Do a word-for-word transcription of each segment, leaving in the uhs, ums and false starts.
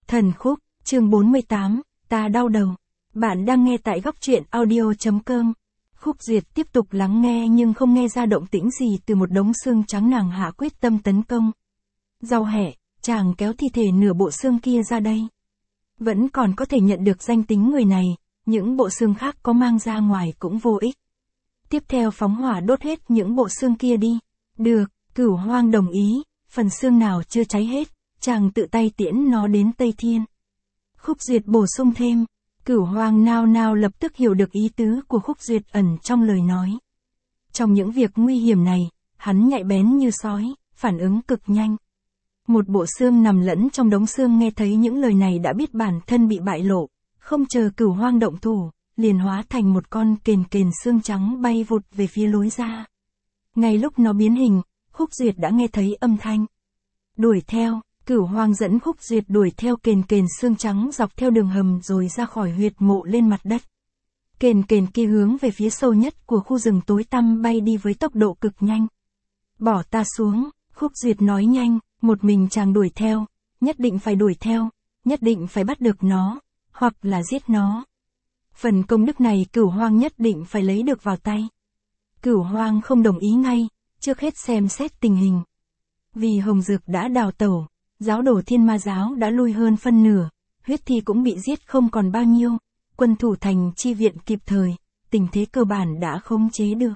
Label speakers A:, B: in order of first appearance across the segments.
A: Thần khúc, chương bốn mươi tám, ta đau đầu. Bạn đang nghe tại góc truyện audio chấm com. Khúc Duyệt tiếp tục lắng nghe nhưng không nghe ra động tĩnh gì từ một đống xương trắng, nàng hạ quyết tâm tấn công. Rau hẹ, chàng kéo thi thể nửa bộ xương kia ra đây. Vẫn còn có thể nhận được danh tính người này, những bộ xương khác có mang ra ngoài cũng vô ích. Tiếp theo phóng hỏa đốt hết những bộ xương kia đi. Được, Cửu Hoang đồng ý, phần xương nào chưa cháy hết, chàng tự tay tiễn nó đến Tây Thiên. Khúc Duyệt bổ sung thêm, Cửu Hoang nao nao lập tức hiểu được ý tứ của Khúc Duyệt ẩn trong lời nói. Trong những việc nguy hiểm này, hắn nhạy bén như sói, phản ứng cực nhanh. Một bộ xương nằm lẫn trong đống xương nghe thấy những lời này đã biết bản thân bị bại lộ, không chờ Cửu Hoang động thủ, liền hóa thành một con kền kền xương trắng bay vụt về phía lối ra. Ngay lúc nó biến hình, Khúc Duyệt đã nghe thấy âm thanh. Đuổi theo, Cửu Hoang dẫn Khúc Duyệt đuổi theo kền kền xương trắng dọc theo đường hầm rồi ra khỏi huyệt mộ lên mặt đất. Kền kền kia hướng về phía sâu nhất của khu rừng tối tăm bay đi với tốc độ cực nhanh. Bỏ ta xuống, Khúc Duyệt nói nhanh, một mình chàng đuổi theo, nhất định phải đuổi theo, nhất định phải bắt được nó, hoặc là giết nó. Phần công đức này Cửu Hoang nhất định phải lấy được vào tay. Cửu Hoang không đồng ý ngay, trước hết xem xét tình hình. Vì Hồng Dược đã đào tẩu, giáo đồ Thiên Ma giáo đã lui hơn phân nửa, huyết thi cũng bị giết không còn bao nhiêu, quân thủ thành chi viện kịp thời, tình thế cơ bản đã khống chế được.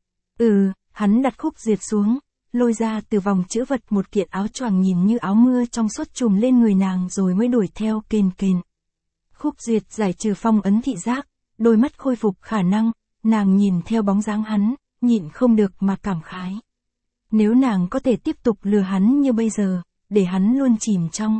A: Ừ, hắn đặt Khúc Duyệt xuống, lôi ra từ vòng trữ vật một kiện áo choàng nhìn như áo mưa trong suốt trùm lên người nàng rồi mới đuổi theo kền kền. Khúc Duyệt giải trừ phong ấn thị giác, đôi mắt khôi phục khả năng, nàng nhìn theo bóng dáng hắn, nhịn không được mà cảm khái. Nếu nàng có thể tiếp tục lừa hắn như bây giờ, để hắn luôn chìm trong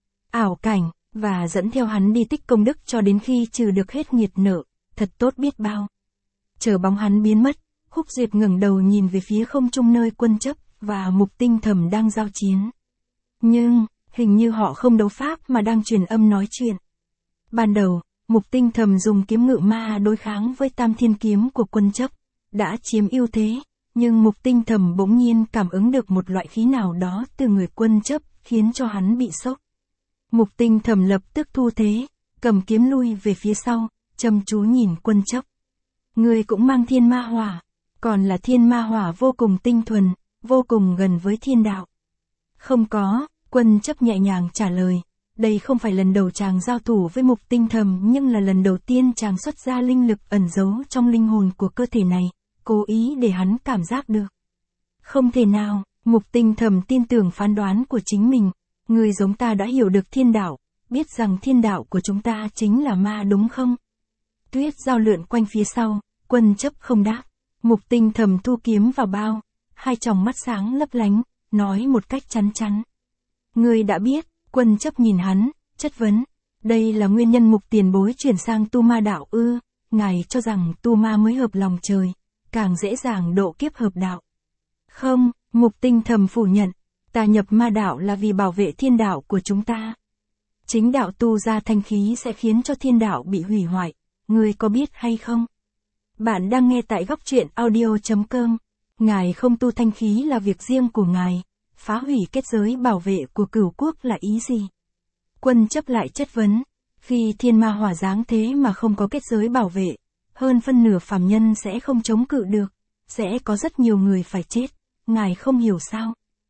A: ảo cảnh, và dẫn theo hắn đi tích công đức cho đến khi trừ được hết nghiệt nợ, thật tốt biết bao. Chờ bóng hắn biến mất, Khúc Duyệt ngẩng đầu nhìn về phía không trung nơi Quân Chấp và Mục Tinh Thầm đang giao chiến. Nhưng, hình như họ không đấu pháp mà đang truyền âm nói chuyện. Ban đầu, Mục Tinh Thầm dùng kiếm ngự ma đối kháng với Tam Thiên kiếm của Quân Chấp, đã chiếm ưu thế, nhưng Mục Tinh Thầm bỗng nhiên cảm ứng được một loại khí nào đó từ người Quân Chấp, khiến cho hắn bị sốc. Mục Tinh Thầm lập tức thu thế, cầm kiếm lui về phía sau, chăm chú nhìn Quân Chấp. Người cũng mang thiên ma hỏa, còn là thiên ma hỏa vô cùng tinh thuần, vô cùng gần với thiên đạo. Không có, Quân Chấp nhẹ nhàng trả lời. Đây không phải lần đầu chàng giao thủ với Mục Tinh Thầm nhưng là lần đầu tiên chàng xuất ra linh lực ẩn giấu trong linh hồn của cơ thể này, cố ý để hắn cảm giác được. Không thể nào, Mục Tinh Thầm tin tưởng phán đoán của chính mình, người giống ta đã hiểu được thiên đạo, biết rằng thiên đạo của chúng ta chính là ma đúng không? Tuyết giao lượn quanh phía sau, Quân Chấp không đáp, Mục Tinh Thầm thu kiếm vào bao, hai tròng mắt sáng lấp lánh, nói một cách chắn chắn. Người đã biết. Quân Chấp nhìn hắn, chất vấn, đây là nguyên nhân Mục tiền bối chuyển sang tu ma đạo ư, ngài cho rằng tu ma mới hợp lòng trời, càng dễ dàng độ kiếp hợp đạo. Không, Mục Tinh Thầm phủ nhận, ta nhập ma đạo là vì bảo vệ thiên đạo của chúng ta. Chính đạo tu ra thanh khí sẽ khiến cho thiên đạo bị hủy hoại, ngươi có biết hay không? Bạn đang nghe tại góc truyện audio chấm com, ngài không tu thanh khí là việc riêng của ngài. Phá hủy kết giới bảo vệ của Cửu quốc là ý gì? Quân Chấp lại chất vấn, khi thiên ma hỏa giáng thế mà không có kết giới bảo vệ, hơn phân nửa phàm nhân sẽ không chống cự được, sẽ có rất nhiều người phải chết, ngài không hiểu sao?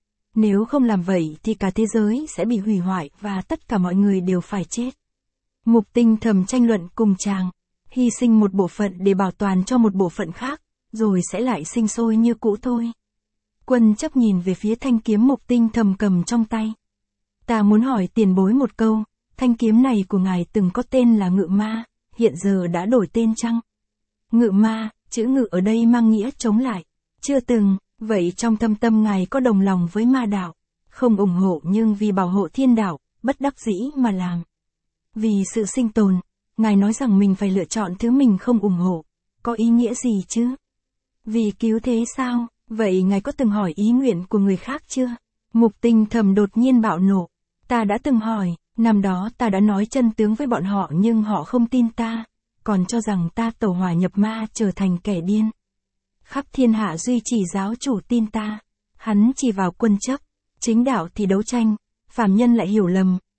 A: Nếu không làm vậy thì cả thế giới sẽ bị hủy hoại và tất cả mọi người đều phải chết. Mục Tinh Thầm tranh luận cùng chàng, hy sinh một bộ phận để bảo toàn cho một bộ phận khác, rồi sẽ lại sinh sôi như cũ thôi. Quân Chấp nhìn về phía thanh kiếm Mục Tinh Thầm cầm trong tay. Ta muốn hỏi tiền bối một câu, thanh kiếm này của ngài từng có tên là Ngự Ma, hiện giờ đã đổi tên chăng? Ngự Ma, chữ ngự ở đây mang nghĩa chống lại. Chưa từng, vậy trong thâm tâm ngài có đồng lòng với ma đạo, không ủng hộ nhưng vì bảo hộ thiên đạo, bất đắc dĩ mà làm. Vì sự sinh tồn, ngài nói rằng mình phải lựa chọn thứ mình không ủng hộ, có ý nghĩa gì chứ? Vì cứu thế sao? Vậy ngài có từng hỏi ý nguyện của người khác chưa? Mục Tinh Thầm đột nhiên bạo nộ. Ta đã từng hỏi, năm đó ta đã nói chân tướng với bọn họ nhưng họ không tin ta, còn cho rằng ta tẩu hỏa nhập ma trở thành kẻ điên. Khắp thiên hạ duy chỉ giáo chủ tin ta. Hắn chỉ vào Quân Chấp. Chính đạo thì đấu tranh, phàm nhân lại hiểu lầm,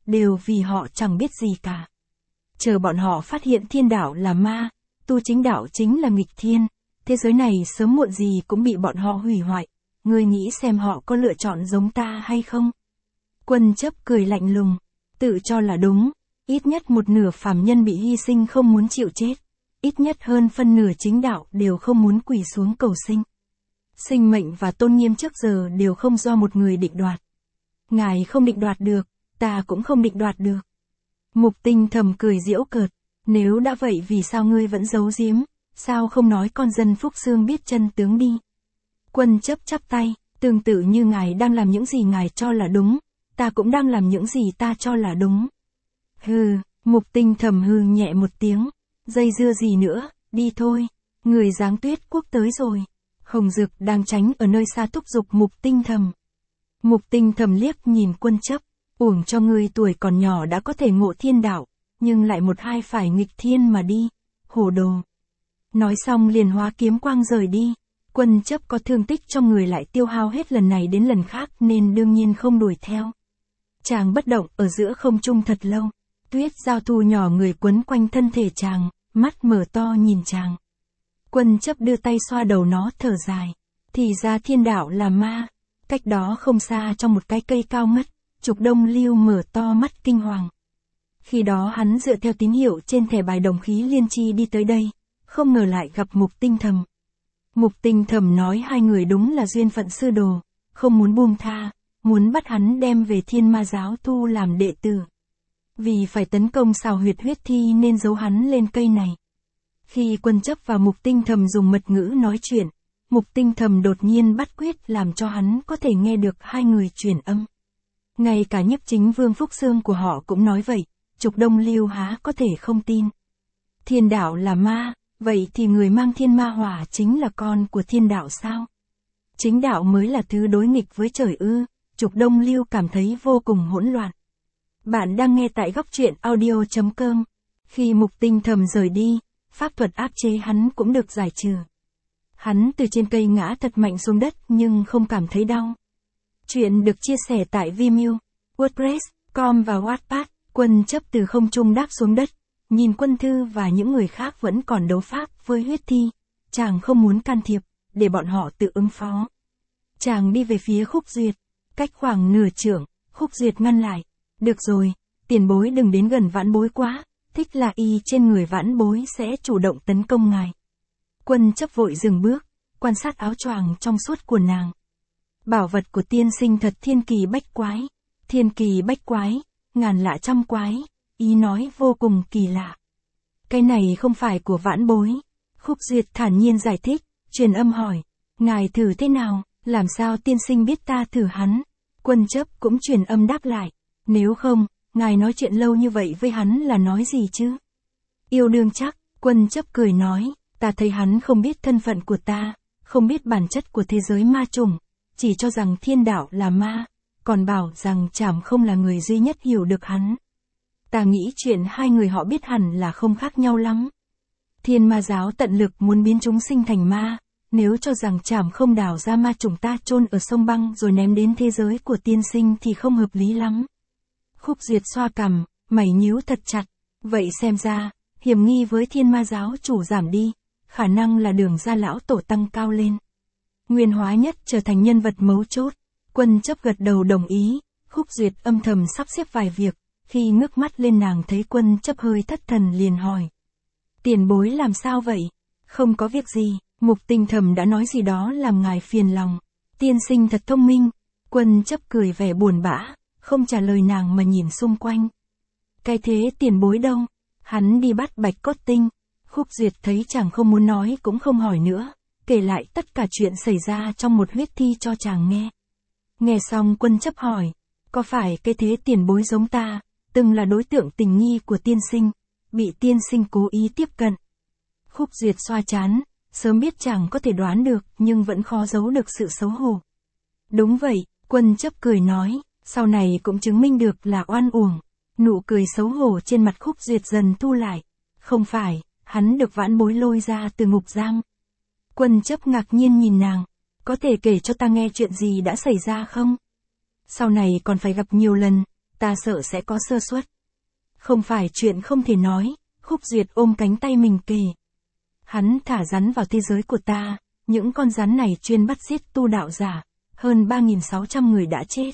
A: đều vì họ chẳng biết gì cả. Chờ bọn họ phát hiện thiên đạo là ma, tu chính đạo chính là nghịch thiên, thế giới này sớm muộn gì cũng bị bọn họ hủy hoại, ngươi nghĩ xem họ có lựa chọn giống ta hay không? Quân chấp cười lạnh lùng, tự cho là đúng, ít nhất một nửa phàm nhân bị hy sinh không muốn chịu chết, ít nhất hơn phân nửa chính đạo đều không muốn quỳ xuống cầu sinh. Sinh mệnh và tôn nghiêm trước giờ đều không do một người định đoạt. Ngài không định đoạt được, ta cũng không định đoạt được. Mục Tinh thầm cười giễu cợt, nếu đã vậy vì sao ngươi vẫn giấu giếm, sao không nói con dân Phúc Xương biết chân tướng đi? Quân chấp chắp tay, tương tự như ngài đang làm những gì ngài cho là đúng, ta cũng đang làm những gì ta cho là đúng. Hừ, Mục Tinh thầm hừ nhẹ một tiếng, dây dưa gì nữa, đi thôi, người Giáng Tuyết Quốc tới rồi. Hồng Dực đang tránh ở nơi xa thúc giục Mục Tinh thầm. Mục Tinh thầm liếc nhìn Quân chấp, uổng cho ngươi tuổi còn nhỏ đã có thể ngộ thiên đạo, nhưng lại một hai phải nghịch thiên mà đi, hồ đồ. Nói xong liền hóa kiếm quang rời đi. Quân chấp có thương tích trong người lại tiêu hao hết lần này đến lần khác nên đương nhiên không đuổi theo. Chàng bất động ở giữa không trung thật lâu, tuyết giao thu nhỏ người quấn quanh thân thể chàng, mắt mở to nhìn chàng. Quân chấp đưa tay xoa đầu nó thở dài, thì ra thiên đạo là ma. Cách đó không xa trong một cái cây cao ngất, Trục Đông Lưu mở to mắt kinh hoàng. Khi đó hắn dựa theo tín hiệu trên thẻ bài đồng khí liên chi đi tới đây, không ngờ lại gặp Mục Tinh thầm. Mục Tinh thầm nói hai người đúng là duyên phận sư đồ, không muốn buông tha, muốn bắt hắn đem về Thiên Ma giáo thu làm đệ tử. Vì phải tấn công xào huyệt huyết thi nên giấu hắn lên cây này. Khi Quân chấp và Mục Tinh thầm dùng mật ngữ nói chuyện, Mục Tinh thầm đột nhiên bắt quyết làm cho hắn có thể nghe được hai người truyền âm. Ngay cả Nhiếp Chính Vương Phúc Xương của họ cũng nói vậy, Trục Đông Lưu há có thể không tin. Thiên đạo là ma, vậy thì người mang thiên ma hỏa chính là con của thiên đạo sao? Chính đạo mới là thứ đối nghịch với trời ư? Trục Đông Lưu cảm thấy vô cùng hỗn loạn. Bạn đang nghe tại góc truyện audio chấm com. Khi Mục Tinh thầm rời đi, pháp thuật áp chế hắn cũng được giải trừ. Hắn từ trên cây ngã thật mạnh xuống đất nhưng không cảm thấy đau. Chuyện được chia sẻ tại Vimeo, WordPress, com và Wattpad. Quân chấp từ không trung đáp xuống đất, nhìn Quân Thư và những người khác vẫn còn đấu pháp với huyết thi. Chàng không muốn can thiệp, để bọn họ tự ứng phó. Chàng đi về phía Khúc Duyệt, cách khoảng nửa trượng, Khúc Duyệt ngăn lại. Được rồi, tiền bối đừng đến gần vãn bối quá, thích là y trên người vãn bối sẽ chủ động tấn công ngài. Quân chấp vội dừng bước, quan sát áo choàng trong suốt của nàng. Bảo vật của tiên sinh thật thiên kỳ bách quái, thiên kỳ bách quái, ngàn lạ trăm quái, ý nói vô cùng kỳ lạ. Cái này không phải của vãn bối. Khúc Duyệt thản nhiên giải thích, truyền âm hỏi, ngài thử thế nào, làm sao tiên sinh biết ta thử hắn? Quân chấp cũng truyền âm đáp lại, nếu không, ngài nói chuyện lâu như vậy với hắn là nói gì chứ? Yêu đương chắc, Quân chấp cười nói, ta thấy hắn không biết thân phận của ta, không biết bản chất của thế giới ma chủng, chỉ cho rằng thiên đạo là ma, còn bảo rằng Trảm không là người duy nhất hiểu được hắn. Ta nghĩ chuyện hai người họ biết hẳn là không khác nhau lắm. Thiên Ma giáo tận lực muốn biến chúng sinh thành ma, nếu cho rằng Trảm không đào ra ma chủng ta chôn ở sông băng rồi ném đến thế giới của tiên sinh thì không hợp lý lắm. Khúc Duyệt xoa cằm, mày nhíu thật chặt, vậy xem ra, hiểm nghi với Thiên Ma giáo chủ giảm đi, khả năng là đường ra lão tổ tăng cao lên. Nguyên Hóa Nhất trở thành nhân vật mấu chốt. Quân chấp gật đầu đồng ý, Khúc Duyệt âm thầm sắp xếp vài việc, khi ngước mắt lên nàng thấy Quân chấp hơi thất thần liền hỏi. Tiền bối làm sao vậy? Không có việc gì, Mục Tinh thầm đã nói gì đó làm ngài phiền lòng. Tiên sinh thật thông minh. Quân chấp cười vẻ buồn bã, không trả lời nàng mà nhìn xung quanh. Cái thế tiền bối đâu? Hắn đi bắt Bạch Cốt Tinh. Khúc Duyệt thấy chàng không muốn nói cũng không hỏi nữa, kể lại tất cả chuyện xảy ra trong một huyết thi cho chàng nghe. Nghe xong Quân chấp hỏi, có phải cái thế tiền bối giống ta, từng là đối tượng tình nghi của tiên sinh, bị tiên sinh cố ý tiếp cận? Khúc Duyệt xoa trán, sớm biết chàng có thể đoán được nhưng vẫn khó giấu được sự xấu hổ. Đúng vậy, Quân chấp cười nói, sau này cũng chứng minh được là oan uổng. Nụ cười xấu hổ trên mặt Khúc Duyệt dần thu lại. Không phải, hắn được vãn bối lôi ra từ ngục giam. Quân chấp ngạc nhiên nhìn nàng, có thể kể cho ta nghe chuyện gì đã xảy ra không? Sau này còn phải gặp nhiều lần, ta sợ sẽ có sơ suất. Không phải chuyện không thể nói, Khúc Duyệt ôm cánh tay mình kề. Hắn thả rắn vào thế giới của ta, những con rắn này chuyên bắt giết tu đạo giả, hơn ba nghìn sáu trăm người đã chết.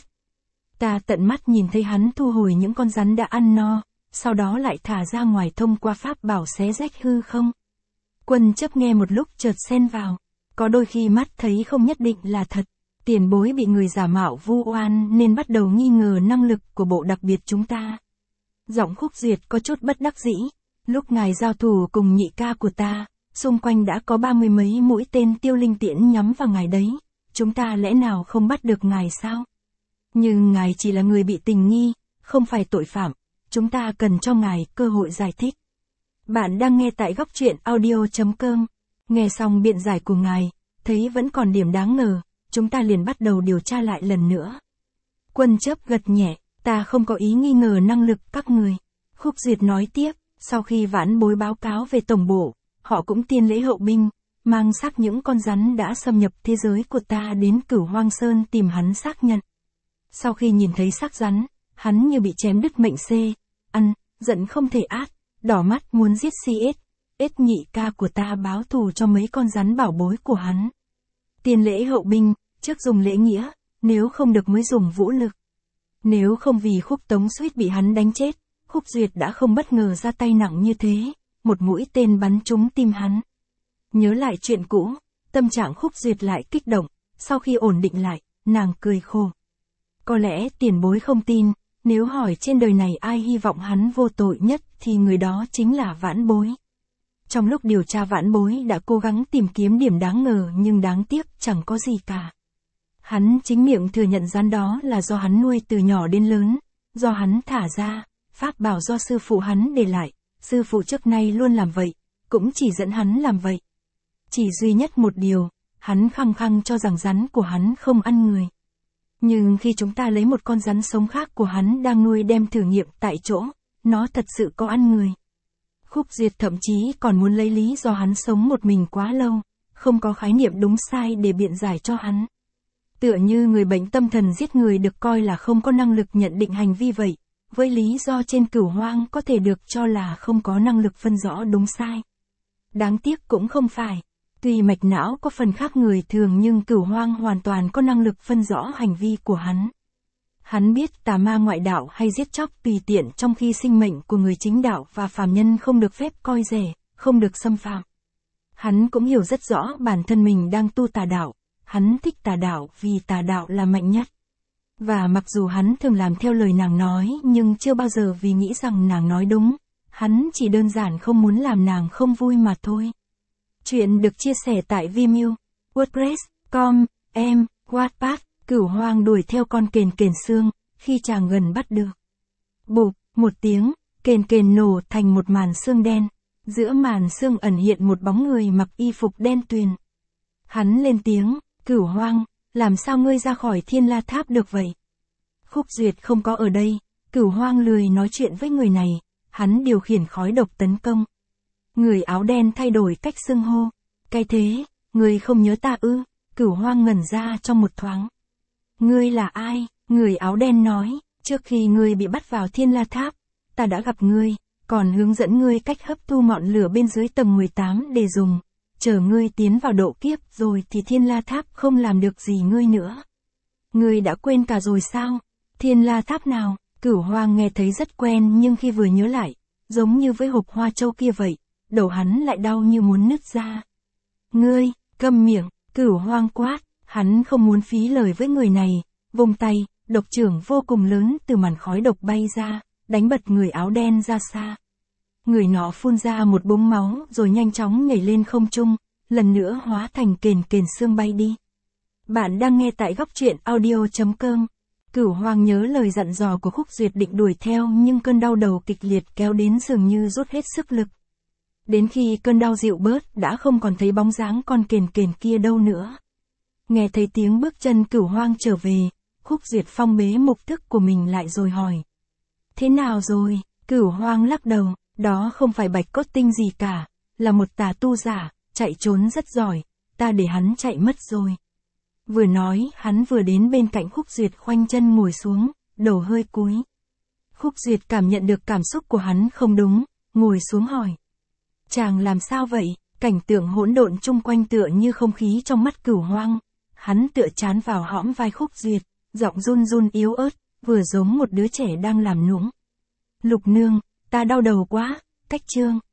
A: Ta tận mắt nhìn thấy hắn thu hồi những con rắn đã ăn no, sau đó lại thả ra ngoài thông qua pháp bảo xé rách hư không. Quân Chấp nghe một lúc chợt xen vào, có đôi khi mắt thấy không nhất định là thật, tiền bối bị người giả mạo vu oan nên bắt đầu nghi ngờ năng lực của bộ đặc biệt chúng ta. Giọng Khúc Duyệt có chút bất đắc dĩ, lúc ngài giao thủ cùng nhị ca của ta, xung quanh đã có ba mươi mấy mũi tên tiêu linh tiễn nhắm vào ngài đấy, chúng ta lẽ nào không bắt được ngài sao? Nhưng ngài chỉ là người bị tình nghi, không phải tội phạm, chúng ta cần cho ngài cơ hội giải thích. Bạn đang nghe tại góc truyện audio chấm com, nghe xong biện giải của ngài, thấy vẫn còn điểm đáng ngờ, chúng ta liền bắt đầu điều tra lại lần nữa. Quân Chấp gật nhẹ, ta không có ý nghi ngờ năng lực các người. Khúc Duyệt nói tiếp, sau khi vãn bối báo cáo về tổng bộ, họ cũng tiên lễ hậu binh, mang xác những con rắn đã xâm nhập thế giới của ta đến Cửu Hoang Sơn tìm hắn xác nhận. Sau khi nhìn thấy xác rắn, hắn như bị chém đứt mệnh xê, ăn, giận không thể át, đỏ mắt muốn giết si ết, ết nhị ca của ta báo thù cho mấy con rắn bảo bối của hắn. Tiên lễ hậu binh, trước dùng lễ nghĩa, nếu không được mới dùng vũ lực. Nếu không vì Khúc Tống suýt bị hắn đánh chết, Khúc Duyệt đã không bất ngờ ra tay nặng như thế, một mũi tên bắn trúng tim hắn. Nhớ lại chuyện cũ, tâm trạng Khúc Duyệt lại kích động, sau khi ổn định lại, nàng cười khổ. Có lẽ tiền bối không tin, nếu hỏi trên đời này ai hy vọng hắn vô tội nhất thì người đó chính là vãn bối. Trong lúc điều tra vãn bối đã cố gắng tìm kiếm điểm đáng ngờ nhưng đáng tiếc chẳng có gì cả. Hắn chính miệng thừa nhận rắn đó là do hắn nuôi từ nhỏ đến lớn, do hắn thả ra, pháp bảo do sư phụ hắn để lại, sư phụ trước nay luôn làm vậy, cũng chỉ dẫn hắn làm vậy. Chỉ duy nhất một điều, hắn khăng khăng cho rằng rắn của hắn không ăn người. Nhưng khi chúng ta lấy một con rắn sống khác của hắn đang nuôi đem thử nghiệm tại chỗ, nó thật sự có ăn người. Khúc Duyệt thậm chí còn muốn lấy lý do hắn sống một mình quá lâu, không có khái niệm đúng sai để biện giải cho hắn. Tựa như người bệnh tâm thần giết người được coi là không có năng lực nhận định hành vi vậy, với lý do trên Cửu Hoang có thể được cho là không có năng lực phân rõ đúng sai. Đáng tiếc cũng không phải. Tuy mạch não có phần khác người thường nhưng Cửu Hoang hoàn toàn có năng lực phân rõ hành vi của hắn. Hắn biết tà ma ngoại đạo hay giết chóc tùy tiện trong khi sinh mệnh của người chính đạo và phàm nhân không được phép coi rẻ, không được xâm phạm. Hắn cũng hiểu rất rõ bản thân mình đang tu tà đạo, hắn thích tà đạo vì tà đạo là mạnh nhất. Và mặc dù hắn thường làm theo lời nàng nói nhưng chưa bao giờ vì nghĩ rằng nàng nói đúng, hắn chỉ đơn giản không muốn làm nàng không vui mà thôi. Chuyện được chia sẻ tại Vimeo, WordPress, com, em, Wattpad. Cửu Hoang đuổi theo con kền kền xương, khi chàng gần bắt được. Bụp, một tiếng, kền kền nổ thành một màn xương đen. Giữa màn xương ẩn hiện một bóng người mặc y phục đen tuyền. Hắn lên tiếng, Cửu Hoang, làm sao ngươi ra khỏi Thiên La Tháp được vậy? Khúc Duyệt không có ở đây, Cửu Hoang lười nói chuyện với người này, hắn điều khiển khói độc tấn công. Người áo đen thay đổi cách xưng hô. Cái thế, ngươi không nhớ ta ư? Cửu Hoang ngẩn ra trong một thoáng. Ngươi là ai? Người áo đen nói, trước khi ngươi bị bắt vào Thiên La Tháp, ta đã gặp ngươi, còn hướng dẫn ngươi cách hấp thu ngọn lửa bên dưới tầng mười tám để dùng. Chờ ngươi tiến vào độ kiếp rồi thì Thiên La Tháp không làm được gì ngươi nữa. Ngươi đã quên cả rồi sao? Thiên La Tháp nào? Cửu Hoang nghe thấy rất quen nhưng khi vừa nhớ lại, giống như với hộp hoa châu kia vậy, đầu hắn lại đau như muốn nứt ra. Ngươi, câm miệng, Cửu Hoang quát, hắn không muốn phí lời với người này, vung tay, độc trưởng vô cùng lớn từ màn khói độc bay ra, đánh bật người áo đen ra xa. Người nọ phun ra một búng máu rồi nhanh chóng nhảy lên không trung, lần nữa hóa thành kền kền xương bay đi. Bạn đang nghe tại góc truyện audio chấm com. Cửu Hoang nhớ lời dặn dò của Khúc Duyệt định đuổi theo nhưng cơn đau đầu kịch liệt kéo đến dường như rút hết sức lực. Đến khi cơn đau dịu bớt đã không còn thấy bóng dáng con kền kền kia đâu nữa. Nghe thấy tiếng bước chân Cửu Hoang trở về, Khúc Duyệt phong bế mục thức của mình lại rồi hỏi. Thế nào rồi? Cửu Hoang lắc đầu, đó không phải Bạch Cốt Tinh gì cả, là một tà tu giả, chạy trốn rất giỏi, ta để hắn chạy mất rồi. Vừa nói, hắn vừa đến bên cạnh Khúc Duyệt khoanh chân ngồi xuống, đầu hơi cúi. Khúc Duyệt cảm nhận được cảm xúc của hắn không đúng, ngồi xuống hỏi. Chàng làm sao vậy? Cảnh tượng hỗn độn chung quanh tựa như không khí trong mắt Cửu Hoang. Hắn tựa chán vào hõm vai Khúc Duyệt, giọng run run yếu ớt, vừa giống một đứa trẻ đang làm nũng. Lục nương, ta đau đầu quá, cách chương.